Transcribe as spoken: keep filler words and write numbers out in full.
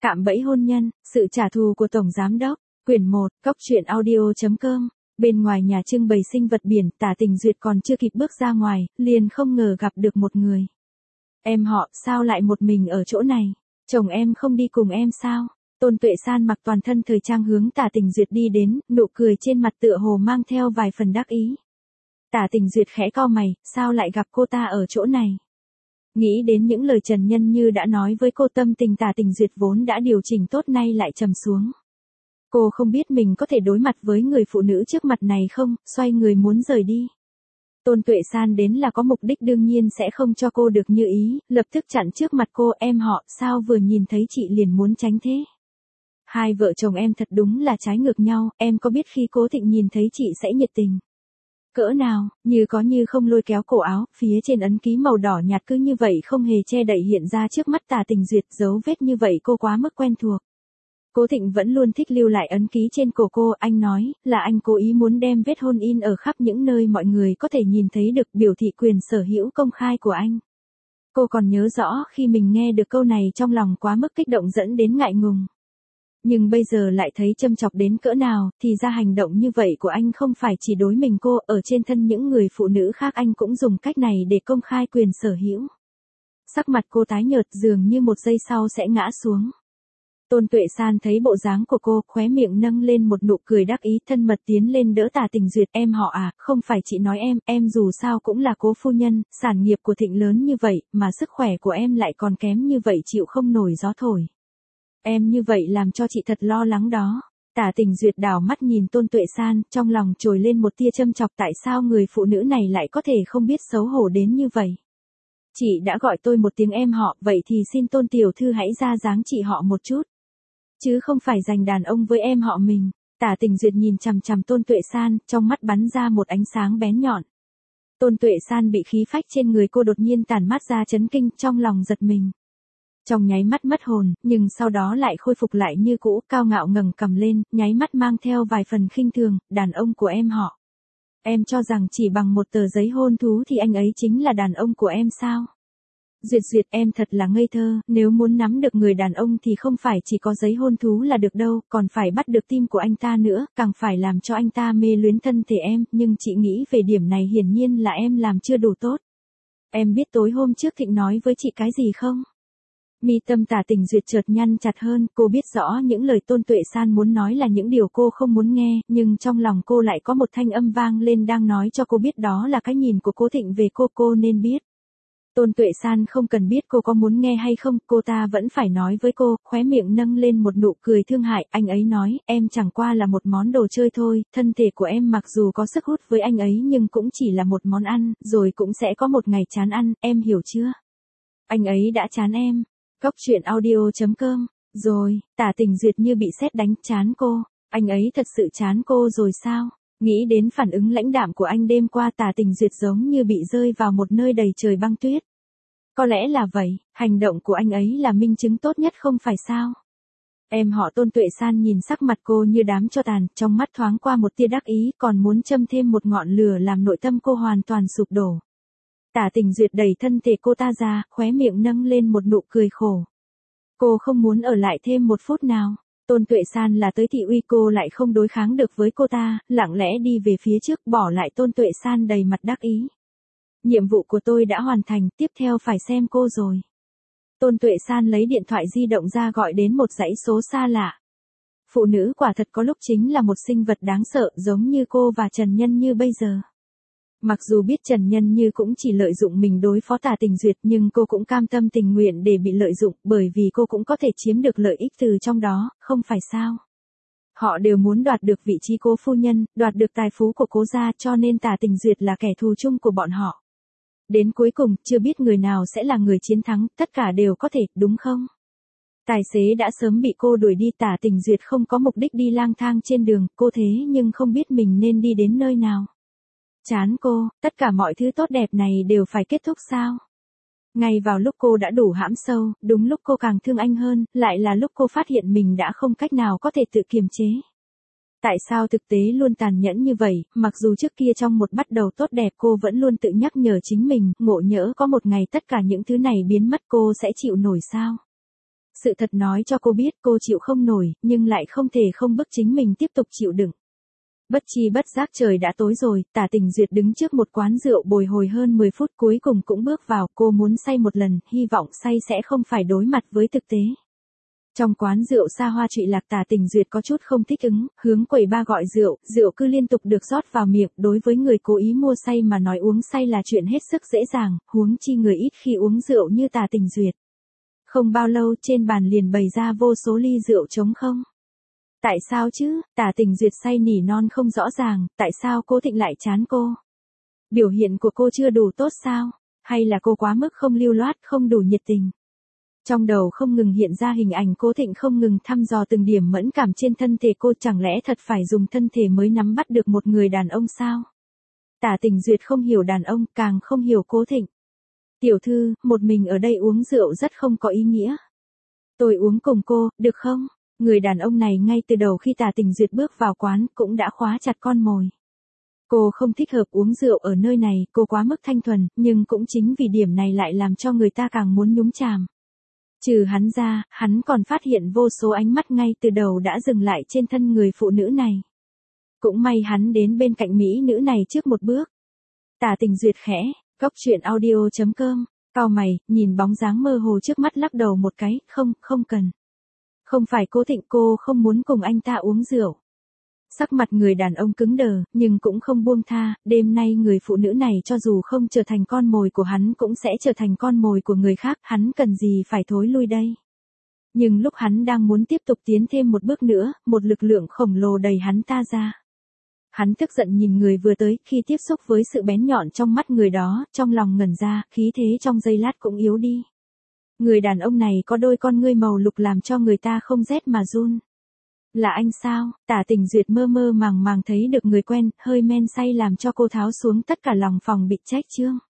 Cạm bẫy hôn nhân, sự trả thù của Tổng Giám Đốc, quyển một, cóc truyện audio chấm com. Bên ngoài nhà trưng bày sinh vật biển, Tả Tình Duyệt còn chưa kịp bước ra ngoài, liền không ngờ gặp được một người. Em họ, sao lại một mình ở chỗ này? Chồng em không đi cùng em sao? Tôn Tuệ San mặc toàn thân thời trang hướng Tả Tình Duyệt đi đến, nụ cười trên mặt tựa hồ mang theo vài phần đắc ý. Tả Tình Duyệt khẽ cau mày, sao lại gặp cô ta ở chỗ này? Nghĩ đến những lời Trần Nhân Như đã nói với cô, tâm tình Tả Tình Duyệt vốn đã điều chỉnh tốt nay lại trầm xuống. Cô không biết mình có thể đối mặt với người phụ nữ trước mặt này không, xoay người muốn rời đi. Tôn Tuệ San đến là có mục đích đương nhiên sẽ không cho cô được như ý, lập tức chặn trước mặt cô. Em họ, sao vừa nhìn thấy chị liền muốn tránh thế? Hai vợ chồng em thật đúng là trái ngược nhau, em có biết khi Cố Thịnh nhìn thấy chị sẽ nhiệt tình cỡ nào, như có như không lôi kéo cổ áo, phía trên ấn ký màu đỏ nhạt cứ như vậy không hề che đậy hiện ra trước mắt Tả Tình Duyệt, dấu vết như vậy cô quá mức quen thuộc. Cố Thịnh vẫn luôn thích lưu lại ấn ký trên cổ cô, anh nói, là anh cố ý muốn đem vết hôn in ở khắp những nơi mọi người có thể nhìn thấy được, biểu thị quyền sở hữu công khai của anh. Cô còn nhớ rõ khi mình nghe được câu này trong lòng quá mức kích động dẫn đến ngại ngùng. Nhưng bây giờ lại thấy châm chọc đến cỡ nào, thì ra hành động như vậy của anh không phải chỉ đối mình cô, ở trên thân những người phụ nữ khác anh cũng dùng cách này để công khai quyền sở hữu. Sắc mặt cô tái nhợt, dường như một giây sau sẽ ngã xuống. Tôn Tuệ San thấy bộ dáng của cô, khóe miệng nâng lên một nụ cười đắc ý, thân mật tiến lên đỡ Tả Tình Duyệt. Em họ à, không phải chị nói em, em dù sao cũng là Cố phu nhân, sản nghiệp của Thịnh lớn như vậy, mà sức khỏe của em lại còn kém như vậy, chịu không nổi gió thổi. Em như vậy làm cho chị thật lo lắng đó. Tả Tình Duyệt đảo mắt nhìn Tôn Tuệ San, trong lòng trồi lên một tia châm chọc, tại sao người phụ nữ này lại có thể không biết xấu hổ đến như vậy. Chị đã gọi tôi một tiếng em họ, vậy thì xin Tôn tiểu thư hãy ra dáng chị họ một chút. Chứ không phải giành đàn ông với em họ mình. Tả Tình Duyệt nhìn chằm chằm Tôn Tuệ San, trong mắt bắn ra một ánh sáng bén nhọn. Tôn Tuệ San bị khí phách trên người cô đột nhiên tản mát ra chấn kinh, trong lòng giật mình. Trong nháy mắt mất hồn, nhưng sau đó lại khôi phục lại như cũ, cao ngạo ngẩng cằm lên, nháy mắt mang theo vài phần khinh thường, đàn ông của em họ. Em cho rằng chỉ bằng một tờ giấy hôn thú thì anh ấy chính là đàn ông của em sao? Duyệt Duyệt, em thật là ngây thơ, nếu muốn nắm được người đàn ông thì không phải chỉ có giấy hôn thú là được đâu, còn phải bắt được tim của anh ta nữa, càng phải làm cho anh ta mê luyến thân thể em, nhưng chị nghĩ về điểm này hiển nhiên là em làm chưa đủ tốt. Em biết tối hôm trước Thịnh nói với chị cái gì không? Mi tâm Tả Tình Duyệt chợt nhăn chặt hơn, cô biết rõ những lời Tôn Tuệ San muốn nói là những điều cô không muốn nghe, nhưng trong lòng cô lại có một thanh âm vang lên đang nói cho cô biết đó là cái nhìn của Cố Thịnh về cô, cô nên biết. Tôn Tuệ San không cần biết cô có muốn nghe hay không, cô ta vẫn phải nói với cô, khóe miệng nâng lên một nụ cười thương hại. Anh ấy nói, em chẳng qua là một món đồ chơi thôi, thân thể của em mặc dù có sức hút với anh ấy nhưng cũng chỉ là một món ăn, rồi cũng sẽ có một ngày chán ăn, em hiểu chưa? Anh ấy đã chán em. Cóc truyện audio chấm com. Rồi, Tả Tình Duyệt như bị sét đánh, chán cô. Anh ấy thật sự chán cô rồi sao? Nghĩ đến phản ứng lãnh đạm của anh đêm qua, Tả Tình Duyệt giống như bị rơi vào một nơi đầy trời băng tuyết. Có lẽ là vậy, hành động của anh ấy là minh chứng tốt nhất không phải sao? Em họ Tôn Tuệ San nhìn sắc mặt cô như đám tro tàn, trong mắt thoáng qua một tia đắc ý, còn muốn châm thêm một ngọn lửa làm nội tâm cô hoàn toàn sụp đổ. Tả Tình Duyệt đẩy thân thể cô ta ra, khóe miệng nâng lên một nụ cười khổ. Cô không muốn ở lại thêm một phút nào. Tôn Tuệ San là tới thị uy, cô lại không đối kháng được với cô ta, lặng lẽ đi về phía trước, bỏ lại Tôn Tuệ San đầy mặt đắc ý. Nhiệm vụ của tôi đã hoàn thành, tiếp theo phải xem cô rồi. Tôn Tuệ San lấy điện thoại di động ra gọi đến một dãy số xa lạ. Phụ nữ quả thật có lúc chính là một sinh vật đáng sợ, giống như cô và Trần Nhân Như bây giờ. Mặc dù biết Trần Nhân Như cũng chỉ lợi dụng mình đối phó Tả Tình Duyệt, nhưng cô cũng cam tâm tình nguyện để bị lợi dụng, bởi vì cô cũng có thể chiếm được lợi ích từ trong đó, không phải sao? Họ đều muốn đoạt được vị trí Cố phu nhân, đoạt được tài phú của Cố gia, cho nên Tả Tình Duyệt là kẻ thù chung của bọn họ. Đến cuối cùng, chưa biết người nào sẽ là người chiến thắng, tất cả đều có thể, đúng không? Tài xế đã sớm bị cô đuổi đi, Tả Tình Duyệt không có mục đích đi lang thang trên đường, cô thế nhưng không biết mình nên đi đến nơi nào. Chán cô, tất cả mọi thứ tốt đẹp này đều phải kết thúc sao? Ngay vào lúc cô đã đủ hãm sâu, đúng lúc cô càng thương anh hơn, lại là lúc cô phát hiện mình đã không cách nào có thể tự kiềm chế. Tại sao thực tế luôn tàn nhẫn như vậy, mặc dù trước kia trong một bắt đầu tốt đẹp cô vẫn luôn tự nhắc nhở chính mình, ngộ nhỡ có một ngày tất cả những thứ này biến mất cô sẽ chịu nổi sao? Sự thật nói cho cô biết cô chịu không nổi, nhưng lại không thể không bức chính mình tiếp tục chịu đựng. Bất chi bất giác trời đã tối rồi, Tả Tình Duyệt đứng trước một quán rượu bồi hồi hơn mười phút cuối cùng cũng bước vào, cô muốn say một lần, hy vọng say sẽ không phải đối mặt với thực tế. Trong quán rượu xa hoa trụy lạc Tả Tình Duyệt có chút không thích ứng, hướng quầy ba gọi rượu, rượu cứ liên tục được rót vào miệng, đối với người cố ý mua say mà nói uống say là chuyện hết sức dễ dàng, huống chi người ít khi uống rượu như Tả Tình Duyệt. Không bao lâu trên bàn liền bày ra vô số ly rượu trống không. Tại sao chứ, Tả Tình Duyệt say nỉ non không rõ ràng, tại sao Cố Thịnh lại chán cô? Biểu hiện của cô chưa đủ tốt sao? Hay là cô quá mức không lưu loát, không đủ nhiệt tình? Trong đầu không ngừng hiện ra hình ảnh Cố Thịnh không ngừng thăm dò từng điểm mẫn cảm trên thân thể cô, chẳng lẽ thật phải dùng thân thể mới nắm bắt được một người đàn ông sao? Tả Tình Duyệt không hiểu đàn ông, càng không hiểu Cố Thịnh. Tiểu thư, một mình ở đây uống rượu rất không có ý nghĩa. Tôi uống cùng cô, được không? Người đàn ông này ngay từ đầu khi Tả Tình Duyệt bước vào quán cũng đã khóa chặt con mồi. Cô không thích hợp uống rượu ở nơi này, cô quá mức thanh thuần, nhưng cũng chính vì điểm này lại làm cho người ta càng muốn nhúng chàm. Trừ hắn ra, hắn còn phát hiện vô số ánh mắt ngay từ đầu đã dừng lại trên thân người phụ nữ này. Cũng may hắn đến bên cạnh mỹ nữ này trước một bước. Tả Tình Duyệt khẽ, Cốc Truyện Audio chấm com, cau mày, nhìn bóng dáng mơ hồ trước mắt lắc đầu một cái, không, không cần. Không phải Cố Thịnh, cô không muốn cùng anh ta uống rượu. Sắc mặt người đàn ông cứng đờ, nhưng cũng không buông tha, đêm nay người phụ nữ này cho dù không trở thành con mồi của hắn cũng sẽ trở thành con mồi của người khác, hắn cần gì phải thối lui đây. Nhưng lúc hắn đang muốn tiếp tục tiến thêm một bước nữa, một lực lượng khổng lồ đẩy hắn ta ra. Hắn tức giận nhìn người vừa tới, khi tiếp xúc với sự bén nhọn trong mắt người đó, trong lòng ngẩn ra, khí thế trong giây lát cũng yếu đi. Người đàn ông này có đôi con ngươi màu lục làm cho người ta không rét mà run. Là anh sao? Tả Tình Duyệt mơ mơ màng màng thấy được người quen, hơi men say làm cho cô tháo xuống tất cả lòng phòng bị trách chương.